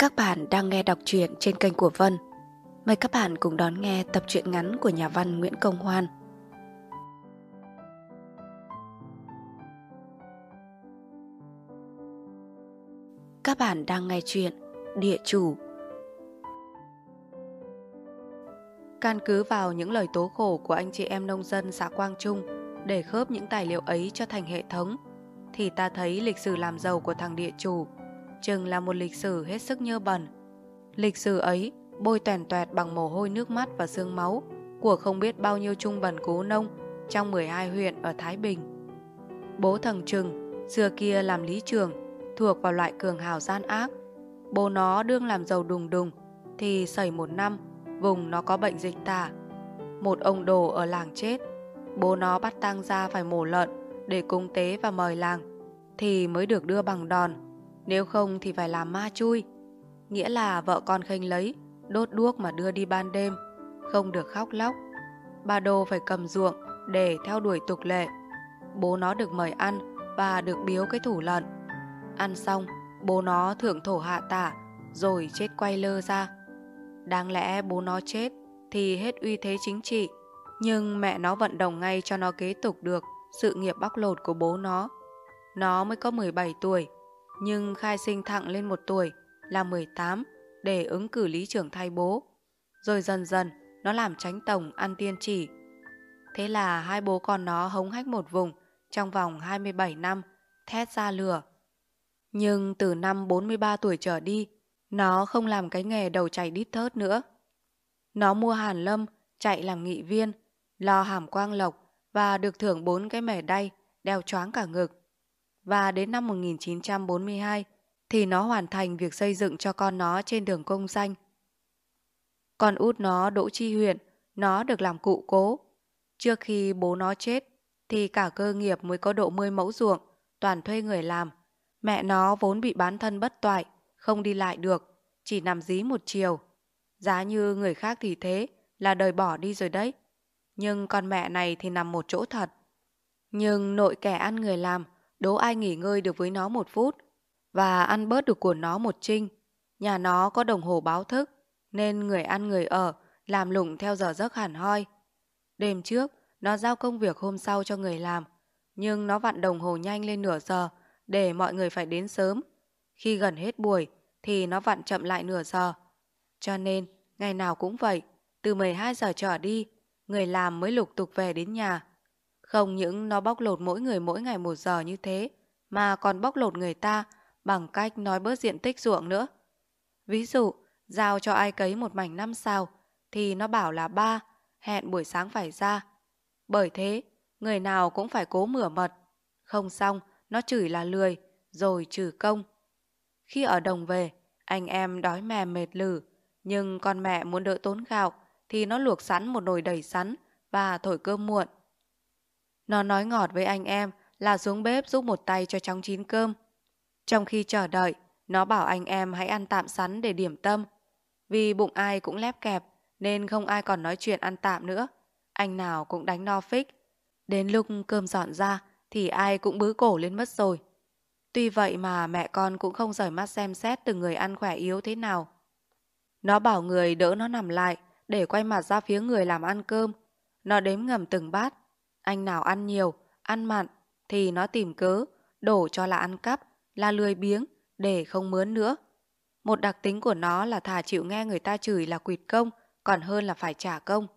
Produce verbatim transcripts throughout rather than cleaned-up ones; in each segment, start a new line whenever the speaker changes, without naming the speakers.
Các bạn đang nghe đọc truyện trên kênh của Vân. Mời các bạn cùng đón nghe tập truyện ngắn của nhà văn Nguyễn Công Hoan. Các bạn đang nghe truyện Địa Chủ. Căn cứ vào những lời tố khổ của anh chị em nông dân xã Quang Trung để khớp những tài liệu ấy cho thành hệ thống, thì ta thấy lịch sử làm giàu của thằng địa chủ chừng là một lịch sử hết sức nhơ bẩn. Lịch sử ấy bôi toèn toẹt bằng mồ hôi nước mắt và xương máu của không biết bao nhiêu trung bần cố nông trong mười hai huyện ở Thái Bình. Bố thằng Trừng xưa kia làm lý trường, thuộc vào loại cường hào gian ác. Bố nó đương làm giàu đùng đùng thì xảy một năm vùng nó có bệnh dịch tả. Một ông đồ ở làng chết, bố nó bắt tang ra phải mổ lợn để cúng tế và mời làng thì mới được đưa bằng đòn, nếu không thì phải làm ma chui, nghĩa là vợ con khênh lấy, đốt đuốc mà đưa đi ban đêm, không được khóc lóc. Bà Đô phải cầm ruộng để theo đuổi tục lệ. Bố nó được mời ăn và được biếu cái thủ lợn. Ăn xong, bố nó thượng thổ hạ tả rồi chết quay lơ ra. Đáng lẽ bố nó chết thì hết uy thế chính trị, nhưng mẹ nó vận động ngay cho nó kế tục được sự nghiệp bóc lột của bố nó. Nó mới có mười bảy tuổi, nhưng khai sinh thẳng lên một tuổi là mười tám để ứng cử lý trưởng thay bố. Rồi dần dần nó làm chánh tổng ăn tiên chỉ. Thế là hai bố con nó hống hách một vùng trong vòng hai mươi bảy năm, thét ra lửa. Nhưng từ năm bốn mươi ba tuổi trở đi, nó không làm cái nghề đầu chảy đít thớt nữa. Nó mua hàn lâm, chạy làm nghị viên, lo hàm quang lộc và được thưởng bốn cái mẻ đay đeo choáng cả ngực. Và đến năm một nghìn chín trăm bốn mươi hai thì nó hoàn thành việc xây dựng cho con nó trên đường công danh. Con út nó Đỗ Chi Huyện, nó được làm cụ cố. Trước khi bố nó chết thì cả cơ nghiệp mới có độ mười mẫu ruộng, toàn thuê người làm. Mẹ nó vốn bị bán thân bất toại, không đi lại được, chỉ nằm dí một chiều. Giá như người khác thì thế là đời bỏ đi rồi đấy, nhưng con mẹ này thì nằm một chỗ thật. Nhưng nội kẻ ăn người làm, đố ai nghỉ ngơi được với nó một phút, và ăn bớt được của nó một trinh. Nhà nó có đồng hồ báo thức, nên người ăn người ở làm lụng theo giờ giấc hẳn hoi. Đêm trước nó giao công việc hôm sau cho người làm, nhưng nó vặn đồng hồ nhanh lên nửa giờ để mọi người phải đến sớm. Khi gần hết buổi thì nó vặn chậm lại nửa giờ. Cho nên ngày nào cũng vậy, từ mười hai giờ trở đi, người làm mới lục tục về đến nhà. Không những nó bóc lột mỗi người mỗi ngày một giờ như thế, mà còn bóc lột người ta bằng cách nói bớt diện tích ruộng nữa. Ví dụ, giao cho ai cấy một mảnh năm sao thì nó bảo là ba, hẹn buổi sáng phải ra. Bởi thế, người nào cũng phải cố mửa mật. Không xong, nó chửi là lười, rồi trừ công. Khi ở đồng về, anh em đói mè mệt lử, nhưng con mẹ muốn đỡ tốn gạo thì nó luộc sẵn một nồi đầy sắn và thổi cơm muộn. Nó nói ngọt với anh em là xuống bếp giúp một tay cho chóng chín cơm. Trong khi chờ đợi, nó bảo anh em hãy ăn tạm sắn để điểm tâm. Vì bụng ai cũng lép kẹp nên không ai còn nói chuyện ăn tạm nữa. Anh nào cũng đánh no phích. Đến lúc cơm dọn ra thì ai cũng bứ cổ lên mất rồi. Tuy vậy mà mẹ con cũng không rời mắt xem xét từng người ăn khỏe yếu thế nào. Nó bảo người đỡ nó nằm lại để quay mặt ra phía người làm ăn cơm. Nó đếm ngầm từng bát. Anh nào ăn nhiều, ăn mặn thì nó tìm cớ đổ cho là ăn cắp, là lười biếng để không mướn nữa. Một đặc tính của nó là thà chịu nghe người ta chửi là quỵt công còn hơn là phải trả công.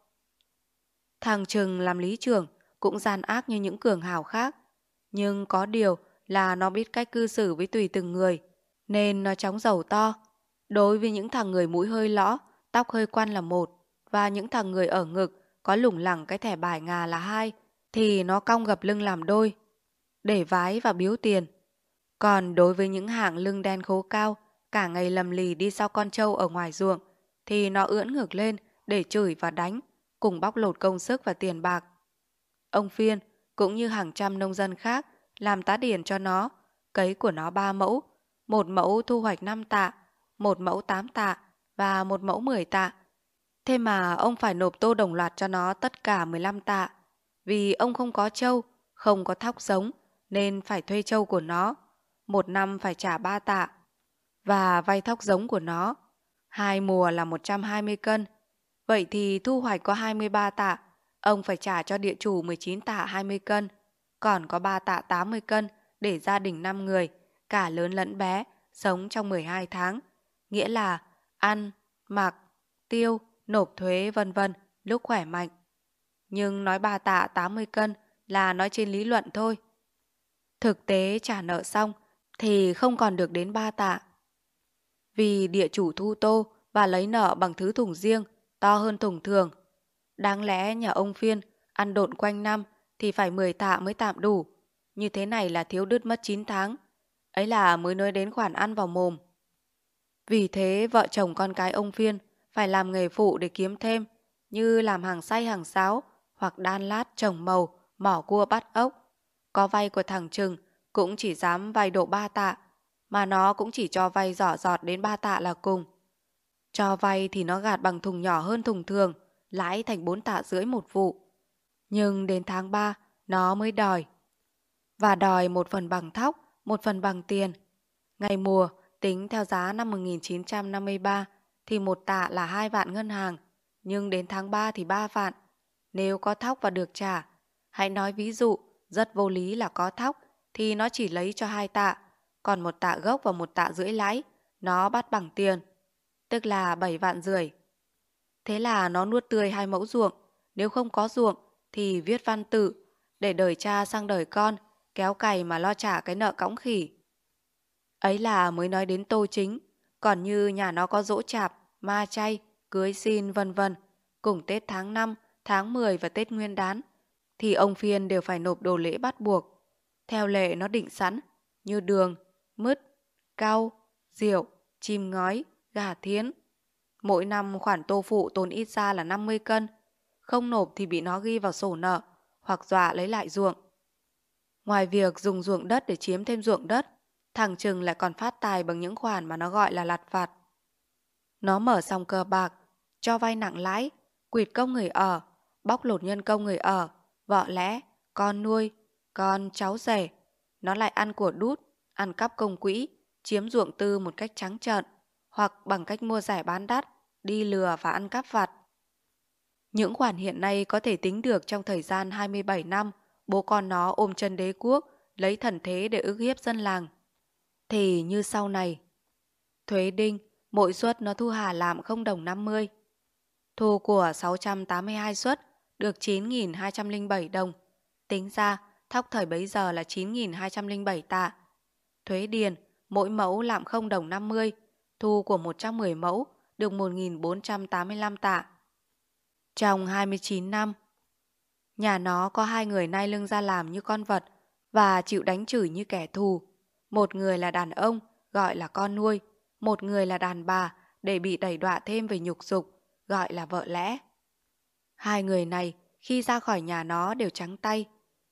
Thằng Trừng làm lý trưởng cũng gian ác như những cường hào khác, nhưng có điều là nó biết cách cư xử với tùy từng người, nên nó chóng giàu to. Đối với những thằng người mũi hơi lõ, tóc hơi quăn là một, và những thằng người ở ngực có lủng lẳng cái thẻ bài ngà là hai, thì nó cong gập lưng làm đôi, để vái và biếu tiền. Còn đối với những hạng lưng đen khố cao, cả ngày lầm lì đi sau con trâu ở ngoài ruộng, thì nó ưỡn ngược lên để chửi và đánh, cùng bóc lột công sức và tiền bạc. Ông Phiên, cũng như hàng trăm nông dân khác, làm tá điền cho nó, cấy của nó ba mẫu, một mẫu thu hoạch năm tạ, một mẫu tám tạ và một mẫu mười tạ. Thế mà ông phải nộp tô đồng loạt cho nó tất cả mười lăm tạ, vì ông không có trâu, không có thóc giống, nên phải thuê trâu của nó. Một năm phải trả ba tạ. và vay thóc giống của nó. Hai mùa là một trăm hai mươi cân. Vậy thì thu hoạch có hai mươi ba tạ. Ông phải trả cho địa chủ mười chín tạ hai mươi cân. Còn có ba tạ tám mươi cân để gia đình năm người, cả lớn lẫn bé, sống trong mười hai tháng. Nghĩa là ăn, mặc, tiêu, nộp thuế vân vân lúc khỏe mạnh. Nhưng nói ba tạ tám mươi cân là nói trên lý luận thôi. Thực tế trả nợ xong thì không còn được đến ba tạ. Vì địa chủ thu tô và lấy nợ bằng thứ thùng riêng, to hơn thùng thường. Đáng lẽ nhà ông Phiên ăn độn quanh năm thì phải mười tạ mới tạm đủ. Như thế này là thiếu đứt mất chín tháng. Ấy là mới nói đến khoản ăn vào mồm. Vì thế vợ chồng con cái ông Phiên phải làm nghề phụ để kiếm thêm, như làm hàng xay hàng sáo hoặc đan lát trồng màu, mỏ cua bắt ốc. Có vay của thằng Trừng cũng chỉ dám vay độ ba tạ, mà nó cũng chỉ cho vay giỏ giọt đến ba tạ là cùng. Cho vay thì nó gạt bằng thùng nhỏ hơn thùng thường, lãi thành bốn tạ rưỡi một vụ. Nhưng đến tháng ba nó mới đòi. Và đòi một phần bằng thóc, một phần bằng tiền. Ngày mùa tính theo giá năm một nghìn chín trăm năm mươi ba thì một tạ là hai vạn ngân hàng, nhưng đến tháng ba thì ba vạn. Nếu có thóc và được trả, hãy nói ví dụ rất vô lý là có thóc thì nó chỉ lấy cho hai tạ, còn một tạ gốc và một tạ rưỡi lãi nó bắt bằng tiền, tức là bảy vạn rưỡi. Thế là nó nuốt tươi hai mẫu ruộng, nếu không có ruộng thì viết văn tự để đời cha sang đời con, kéo cày mà lo trả cái nợ cõng khỉ. Ấy là mới nói đến tô chính, còn như nhà nó có giỗ chạp, ma chay, cưới xin vân vân, cùng Tết tháng năm, tháng mười và Tết Nguyên đán, thì ông Phiên đều phải nộp đồ lễ bắt buộc. Theo lệ nó định sẵn, như đường, mứt, cau, rượu, chim ngói, gà thiến. Mỗi năm khoản tô phụ tốn ít ra là năm mươi cân, không nộp thì bị nó ghi vào sổ nợ, hoặc dọa lấy lại ruộng. Ngoài việc dùng ruộng đất để chiếm thêm ruộng đất, thằng Trừng lại còn phát tài bằng những khoản mà nó gọi là lặt vặt. Nó mở xong cờ bạc, cho vay nặng lãi, quỵt công người ở, bóc lột nhân công người ở, vợ lẽ, con nuôi, con cháu rể. Nó lại ăn của đút, ăn cắp công quỹ, chiếm ruộng tư một cách trắng trợn, hoặc bằng cách mua rẻ bán đắt, đi lừa và ăn cắp vặt. Những khoản hiện nay có thể tính được trong thời gian hai mươi bảy năm bố con nó ôm chân đế quốc, lấy thần thế để ức hiếp dân làng. Thì như sau này, thuế đinh, mỗi suất nó thu hà làm không đồng năm mươi. Thu của sáu trăm tám mươi hai suất được chín nghìn hai trăm lẻ bảy đồng. Tính ra, thóc thời bấy giờ là chín nghìn hai trăm lẻ bảy tạ. Thuế điền, mỗi mẫu làm không đồng năm mươi. Thu của một trăm mười mẫu được một nghìn bốn trăm tám mươi lăm tạ. Trong hai mươi chín năm, nhà nó có hai người nai lưng ra làm như con vật và chịu đánh chửi như kẻ thù. Một người là đàn ông, gọi là con nuôi. Một người là đàn bà, để bị đẩy đọa thêm về nhục dục, gọi là vợ lẽ. Hai người này khi ra khỏi nhà nó đều trắng tay.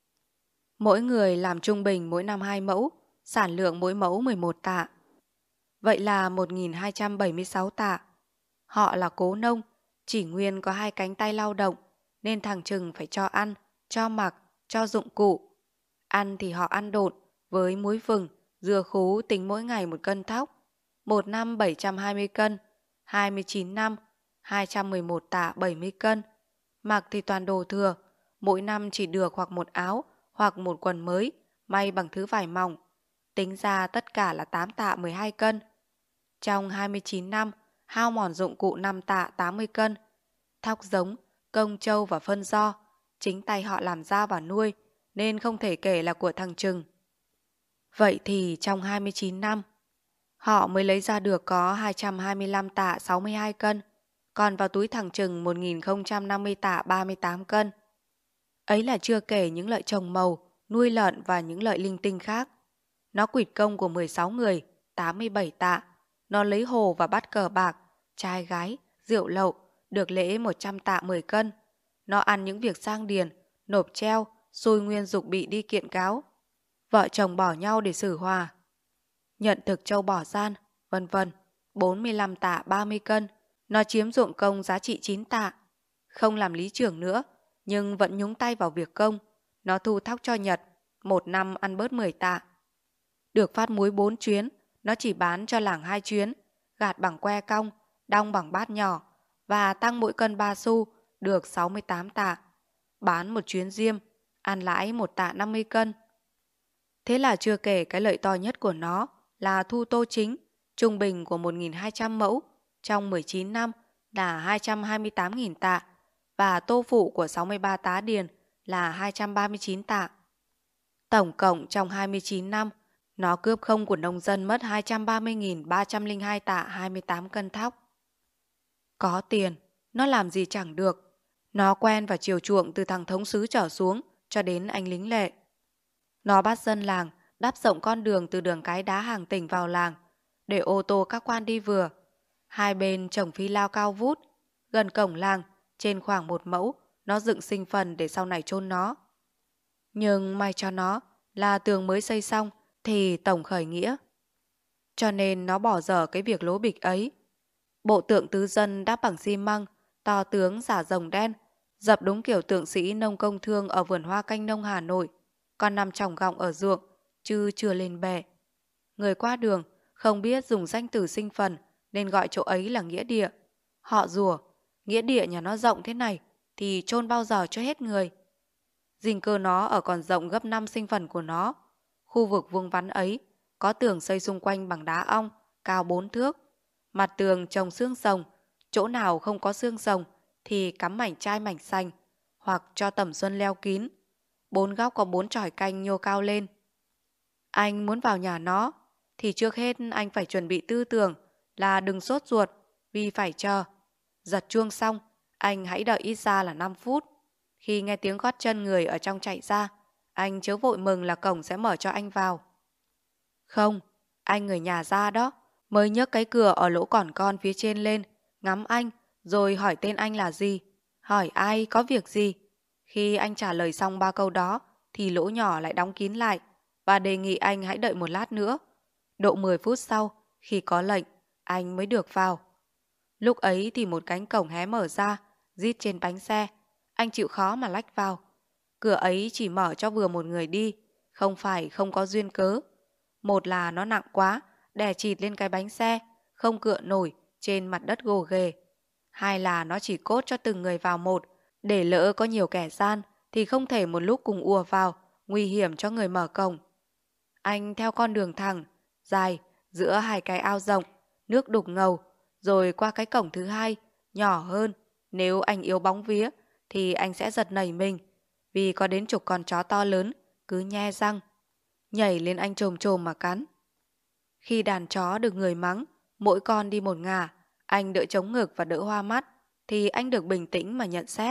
Mỗi người làm trung bình mỗi năm hai mẫu, sản lượng mỗi mẫu mười một tạ. Vậy là một nghìn hai trăm bảy mươi sáu tạ. Họ là cố nông, chỉ nguyên có hai cánh tay lao động, nên thằng Trừng phải cho ăn, cho mặc, cho dụng cụ. Ăn thì họ ăn độn, với muối vừng, dưa khú tính mỗi ngày một cân thóc. Một năm bảy trăm hai mươi cân, hai mươi chín năm, hai trăm mười một tạ bảy mươi cân. Mặc thì toàn đồ thừa, mỗi năm chỉ được hoặc một áo, hoặc một quần mới, may bằng thứ vải mỏng. Tính ra tất cả là tám tạ mười hai cân. Trong hai mươi chín năm, hao mòn dụng cụ năm tạ tám mươi cân. Thóc giống, công trâu và phân do, chính tay họ làm ra và nuôi, nên không thể kể là của thằng Trừng. Vậy thì trong hai mươi chín năm, họ mới lấy ra được có hai trăm hai mươi lăm tạ sáu mươi hai cân, còn vào túi thằng Trừng một nghìn không trăm năm mươi tạ ba mươi tám cân. Ấy là chưa kể những lợi trồng màu, nuôi lợn và những lợi linh tinh khác. Nó quỵt công của mười sáu người, tám mươi bảy tạ. Nó lấy hồ và bắt cờ bạc, trai gái, rượu lậu, được lễ một trăm tạ mười cân. Nó ăn những việc sang điền, nộp treo, xui nguyên dục bị đi kiện cáo. Vợ chồng bỏ nhau để xử hòa. Nhận thực châu bỏ gian, vân vân, bốn mươi lăm tạ ba mươi cân. Nó chiếm ruộng công giá trị chín tạ. Không làm lý trưởng nữa, nhưng vẫn nhúng tay vào việc công. Nó thu thóc cho Nhật, một năm ăn bớt mười tạ. Được phát muối bốn chuyến, nó chỉ bán cho làng hai chuyến, gạt bằng que cong, đong bằng bát nhỏ và tăng mỗi cân ba xu, được sáu mươi tám tạ. Bán một chuyến diêm, ăn lãi một tạ năm mươi cân. Thế là chưa kể cái lợi to nhất của nó là thu tô chính, trung bình của một nghìn hai trăm mẫu, trong mười chín năm là hai trăm hai mươi tám nghìn tạ, và tô phụ của sáu mươi ba tá điền là hai trăm ba mươi chín tạ. Tổng cộng trong hai mươi chín năm, nó cướp không của nông dân mất hai trăm ba mươi nghìn ba trăm lẻ hai tạ hai mươi tám cân thóc. Có tiền, nó làm gì chẳng được. Nó quen và chiều chuộng từ thằng thống sứ trở xuống cho đến anh lính lệ. Nó bắt dân làng đắp rộng con đường từ đường cái đá hàng tỉnh vào làng, để ô tô các quan đi vừa. Hai bên trồng phi lao cao vút. Gần cổng làng, trên khoảng một mẫu, nó dựng sinh phần để sau này chôn nó. Nhưng may cho nó là tường mới xây xong thì tổng khởi nghĩa. Cho nên nó bỏ dở cái việc lố bịch ấy. Bộ tượng tứ dân đắp bằng xi măng, to tướng giả rồng đen, dập đúng kiểu tượng sĩ nông công thương ở vườn hoa canh nông Hà Nội, còn nằm trỏng gọng ở ruộng, chứ chưa lên bè. Người qua đường không biết dùng danh từ sinh phần nên gọi chỗ ấy là nghĩa địa. Họ rủa, nghĩa địa nhà nó rộng thế này thì chôn bao giờ cho hết người. Dinh cơ nó ở còn rộng gấp năm sinh phần của nó. Khu vực vuông vắn ấy có tường xây xung quanh bằng đá ong, cao bốn thước. Mặt tường trồng xương rồng, chỗ nào không có xương rồng thì cắm mảnh chai mảnh xanh, hoặc cho tẩm xuân leo kín. Bốn góc có bốn chòi canh nhô cao lên. Anh muốn vào nhà nó thì trước hết anh phải chuẩn bị tư tưởng là đừng sốt ruột, vì phải chờ. Giật chuông xong, anh hãy đợi ít ra là năm phút. Khi nghe tiếng gót chân người ở trong chạy ra, anh chớ vội mừng là cổng sẽ mở cho anh vào. Không, anh người nhà ra đó, mới nhấc cái cửa ở lỗ còn con phía trên lên, ngắm anh, rồi hỏi tên anh là gì, hỏi ai có việc gì. Khi anh trả lời xong ba câu đó, thì lỗ nhỏ lại đóng kín lại, và đề nghị anh hãy đợi một lát nữa. Độ mười phút sau, khi có lệnh, anh mới được vào. Lúc ấy thì một cánh cổng hé mở ra, rít trên bánh xe. Anh chịu khó mà lách vào. Cửa ấy chỉ mở cho vừa một người đi, không phải không có duyên cớ. Một là nó nặng quá, đè chịt lên cái bánh xe, không cựa nổi trên mặt đất gồ ghề. Hai là nó chỉ cốt cho từng người vào một, để lỡ có nhiều kẻ gian thì không thể một lúc cùng ùa vào, nguy hiểm cho người mở cổng. Anh theo con đường thẳng, dài, giữa hai cái ao rộng, nước đục ngầu, rồi qua cái cổng thứ hai, nhỏ hơn. Nếu anh yếu bóng vía thì anh sẽ giật nảy mình, vì có đến chục con chó to lớn cứ nhe răng nhảy lên anh chồm chồm mà cắn. Khi đàn chó được người mắng, mỗi con đi một ngả, anh đỡ chống ngực và đỡ hoa mắt, thì anh được bình tĩnh mà nhận xét.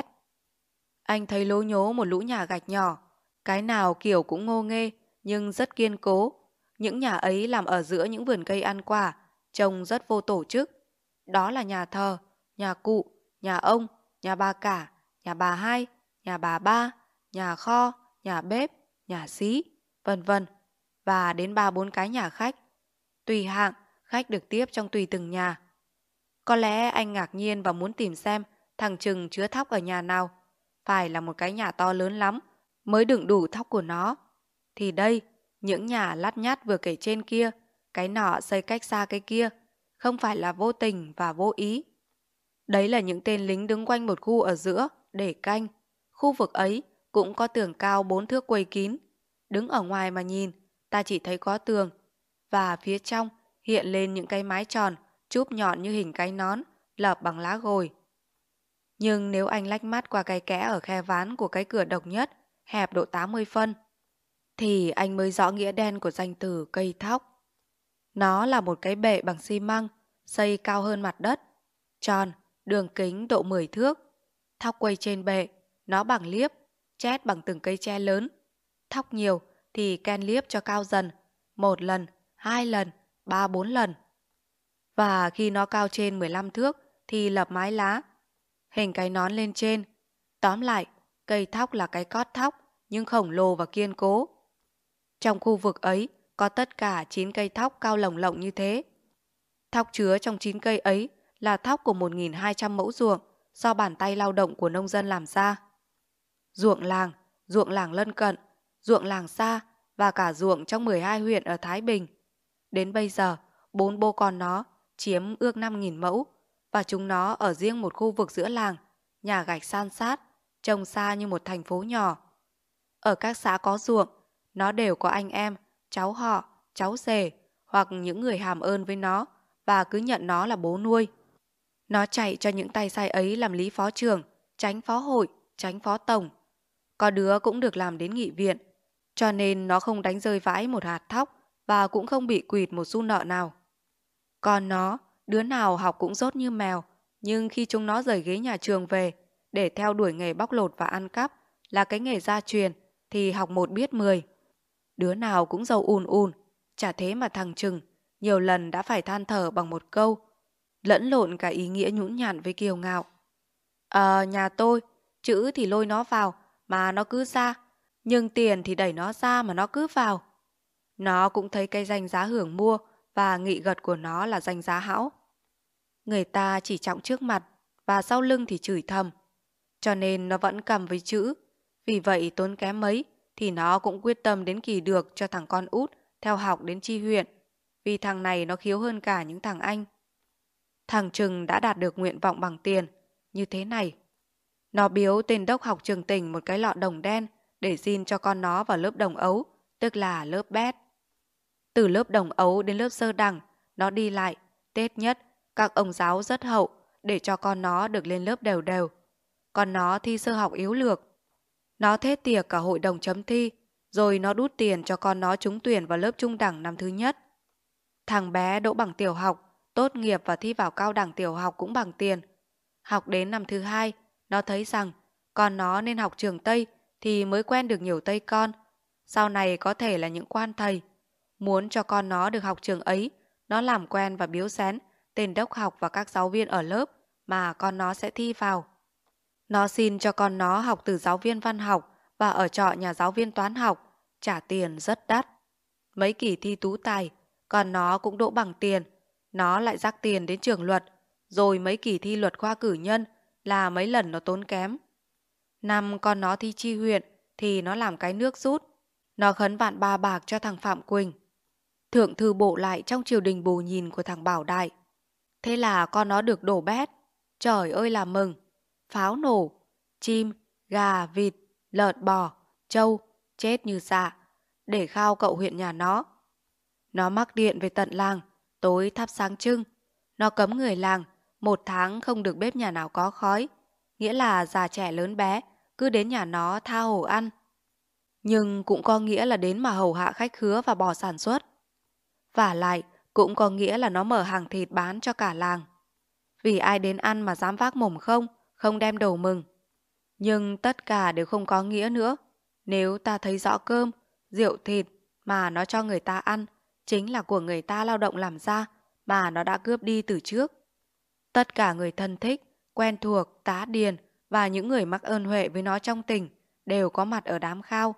Anh thấy lố nhố một lũ nhà gạch nhỏ, cái nào kiểu cũng ngô nghê nhưng rất kiên cố. Những nhà ấy làm ở giữa những vườn cây ăn quả, trông rất vô tổ chức. Đó là nhà thờ, nhà cụ, nhà ông, nhà bà cả, nhà bà hai, nhà bà ba, nhà kho, nhà bếp, nhà xí, vân vân, và đến ba bốn cái nhà khách. Tùy hạng, khách được tiếp trong tùy từng nhà. Có lẽ anh ngạc nhiên và muốn tìm xem thằng Trừng chứa thóc ở nhà nào. Phải là một cái nhà to lớn lắm mới đựng đủ thóc của nó. Thì đây, những nhà lát nhát vừa kể trên kia, cái nọ xây cách xa cái kia, không phải là vô tình và vô ý. Đấy là những tên lính đứng quanh một khu ở giữa để canh. Khu vực ấy cũng có tường cao bốn thước quây kín. Đứng ở ngoài mà nhìn, ta chỉ thấy có tường, và phía trong hiện lên những cái mái tròn chúp nhọn như hình cái nón, lợp bằng lá gồi. Nhưng nếu anh lách mắt qua cái kẽ ở khe ván của cái cửa độc nhất, hẹp độ tám mươi phân, thì anh mới rõ nghĩa đen của danh từ cây thóc. Nó là một cái bệ bằng xi măng, xây cao hơn mặt đất, tròn, đường kính độ mười thước. Thóc quây trên bệ, nó bằng liếp, chét bằng từng cây tre lớn. Thóc nhiều thì ken liếp cho cao dần, một lần, hai lần, ba bốn lần. Và khi nó cao trên mười lăm thước thì lập mái lá, hình cái nón lên trên. Tóm lại, cây thóc là cái cót thóc, nhưng khổng lồ và kiên cố. Trong khu vực ấy có tất cả chín cây thóc cao lồng lộng như thế. Thóc chứa trong chín cây ấy là thóc của một nghìn hai trăm mẫu ruộng do bàn tay lao động của nông dân làm ra. Ruộng làng, ruộng làng lân cận, ruộng làng xa và cả ruộng trong mười hai huyện ở Thái Bình. Đến bây giờ, bốn bố con nó chiếm ước năm nghìn mẫu, và chúng nó ở riêng một khu vực giữa làng, nhà gạch san sát, trông xa như một thành phố nhỏ. Ở các xã có ruộng, nó đều có anh em, cháu họ, cháu rể hoặc những người hàm ơn với nó và cứ nhận nó là bố nuôi. Nó chạy cho những tay sai ấy làm lý phó trưởng, chánh phó hội, chánh phó tổng. Có đứa cũng được làm đến nghị viện, cho nên nó không đánh rơi vãi một hạt thóc và cũng không bị quỵt một xu nợ nào. Còn nó, đứa nào học cũng dốt như mèo, nhưng khi chúng nó rời ghế nhà trường về để theo đuổi nghề bóc lột và ăn cắp là cái nghề gia truyền thì học một biết mười. Đứa nào cũng giàu ùn ùn, chả thế mà thằng Trừng nhiều lần đã phải than thở bằng một câu, lẫn lộn cả ý nghĩa nhũn nhặn với kiêu ngạo. Ờ, nhà tôi, chữ thì lôi nó vào mà nó cứ ra, nhưng tiền thì đẩy nó ra mà nó cứ vào. Nó cũng thấy cái danh giá hưởng mua và nghị gật của nó là danh giá hão. Người ta chỉ trọng trước mặt và sau lưng thì chửi thầm, cho nên nó vẫn cầm với chữ. Vì vậy tốn kém mấy thì nó cũng quyết tâm đến kỳ được cho thằng con út theo học đến chi huyện, vì thằng này nó khiếu hơn cả những thằng anh. Thằng Trừng đã đạt được nguyện vọng bằng tiền như thế này. Nó biếu tên đốc học trường tỉnh một cái lọ đồng đen để xin cho con nó vào lớp đồng ấu, tức là lớp bét. Từ lớp đồng ấu đến lớp sơ đẳng, nó đi lại, Tết nhất, các ông giáo rất hậu để cho con nó được lên lớp đều đều. Còn nó thi sơ học yếu lược. Nó thết tiệc cả hội đồng chấm thi, rồi nó đút tiền cho con nó trúng tuyển vào lớp trung đẳng năm thứ nhất. Thằng bé đỗ bằng tiểu học, tốt nghiệp và thi vào cao đẳng tiểu học cũng bằng tiền. Học đến năm thứ hai, nó thấy rằng con nó nên học trường Tây thì mới quen được nhiều Tây con. Sau này có thể là những quan thầy. Muốn cho con nó được học trường ấy, nó làm quen và biếu xén tên đốc học và các giáo viên ở lớp mà con nó sẽ thi vào. Nó xin cho con nó học từ giáo viên văn học và ở trọ nhà giáo viên toán học, trả tiền rất đắt. Mấy kỳ thi tú tài, con nó cũng đỗ bằng tiền. Nó lại rắc tiền đến trường luật, rồi mấy kỳ thi luật khoa cử nhân là mấy lần nó tốn kém. Năm con nó thi chi huyện thì nó làm cái nước rút. Nó khấn vạn ba bạc cho thằng Phạm Quỳnh. Thượng thư bộ lại trong triều đình bù nhìn của thằng Bảo Đại. Thế là con nó được đổ bét. Trời ơi là mừng. Pháo nổ, chim, gà, vịt, lợn bò, trâu, chết như dạ, để khao cậu huyện nhà nó. Nó mắc điện về tận làng, tối thắp sáng trưng. Nó cấm người làng, một tháng không được bếp nhà nào có khói, nghĩa là già trẻ lớn bé cứ đến nhà nó tha hồ ăn. Nhưng cũng có nghĩa là đến mà hầu hạ khách khứa và bò sản xuất. Vả lại cũng có nghĩa là nó mở hàng thịt bán cho cả làng. Vì ai đến ăn mà dám vác mồm không, không đem đồ mừng. Nhưng tất cả đều không có nghĩa nữa. Nếu ta thấy rõ cơm, rượu thịt mà nó cho người ta ăn, chính là của người ta lao động làm ra mà nó đã cướp đi từ trước. Tất cả người thân thích, quen thuộc, tá điền và những người mắc ơn huệ với nó trong tỉnh đều có mặt ở đám khao.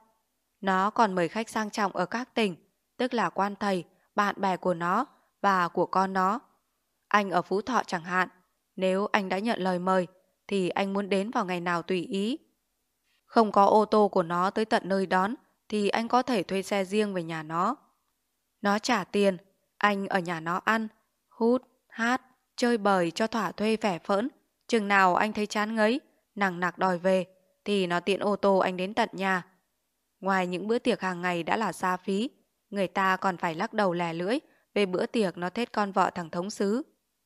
Nó còn mời khách sang trọng ở các tỉnh, tức là quan thầy, bạn bè của nó và của con nó. Anh ở Phú Thọ chẳng hạn, nếu anh đã nhận lời mời thì anh muốn đến vào ngày nào tùy ý. Không có ô tô của nó tới tận nơi đón thì anh có thể thuê xe riêng về nhà nó. Nó trả tiền, anh ở nhà nó ăn, hút, hát, chơi bời cho thỏa thuê vẻ phỡn. Chừng nào anh thấy chán ngấy, nằng nặc đòi về thì nó tiện ô tô anh đến tận nhà. Ngoài những bữa tiệc hàng ngày đã là xa phí, người ta còn phải lắc đầu lè lưỡi về bữa tiệc nó thết con vợ thằng thống sứ.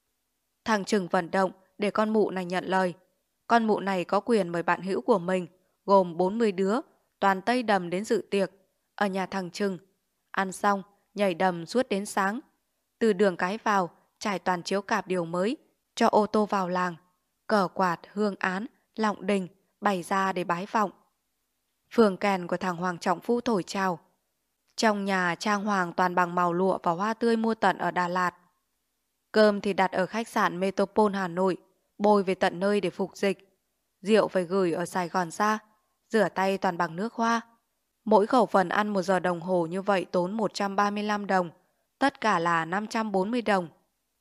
Thằng Trừng vận động để con mụ này nhận lời. Con mụ này có quyền mời bạn hữu của mình, gồm bốn mươi đứa, toàn Tây đầm đến dự tiệc, ở nhà thằng Trừng. Ăn xong, nhảy đầm suốt đến sáng. Từ đường cái vào, trải toàn chiếu cạp điều mới, cho ô tô vào làng. Cờ quạt, hương án, lọng đình, bày ra để bái vọng. Phường kèn của thằng Hoàng Trọng Phu thổi chào. Trong nhà trang hoàng toàn bằng màu lụa và hoa tươi mua tận ở Đà Lạt. Cơm thì đặt ở khách sạn Metropole Hà Nội, bồi về tận nơi để phục dịch. Rượu phải gửi ở Sài Gòn ra, rửa tay toàn bằng nước hoa. Mỗi khẩu phần ăn một giờ đồng hồ như vậy tốn một trăm ba mươi lăm đồng, tất cả là năm trăm bốn mươi đồng.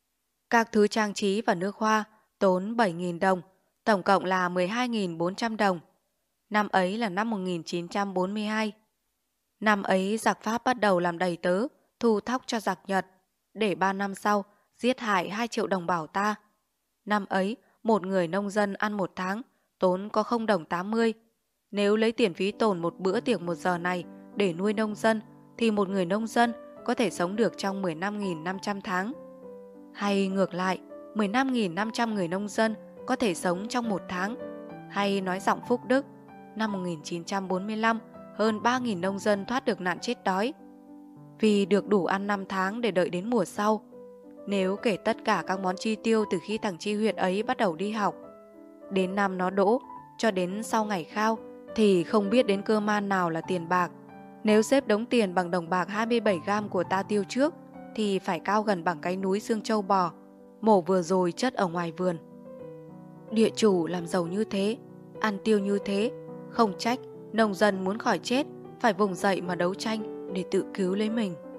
Các thứ trang trí và nước hoa tốn bảy nghìn đồng, tổng cộng là mười hai nghìn bốn trăm đồng. Năm ấy là năm một nghìn chín trăm bốn mươi hai. Năm ấy giặc Pháp bắt đầu làm đầy tớ, thu thóc cho giặc Nhật. để ba năm sau giết hại hai triệu đồng bào ta. Năm ấy, một người nông dân ăn một tháng, tốn có không đồng tám mươi. Nếu lấy tiền phí tồn một bữa tiệc một giờ này để nuôi nông dân, thì một người nông dân có thể sống được trong mười lăm nghìn năm trăm tháng. Hay ngược lại, mười lăm nghìn năm trăm người nông dân có thể sống trong một tháng. Hay nói giọng Phúc Đức, năm một nghìn chín trăm bốn mươi lăm, hơn ba nghìn nông dân thoát được nạn chết đói, vì được đủ ăn năm tháng để đợi đến mùa sau. Nếu kể tất cả các món chi tiêu từ khi thằng Chi Huyệt ấy bắt đầu đi học, đến năm nó đỗ, cho đến sau ngày khao, thì không biết đến cơ man nào là tiền bạc. Nếu xếp đống tiền bằng đồng bạc hai mươi bảy gam của ta tiêu trước, thì phải cao gần bằng cái núi xương trâu bò mổ vừa rồi chất ở ngoài vườn. Địa chủ làm giàu như thế, ăn tiêu như thế, không trách nông dân muốn khỏi chết phải vùng dậy mà đấu tranh để tự cứu lấy mình.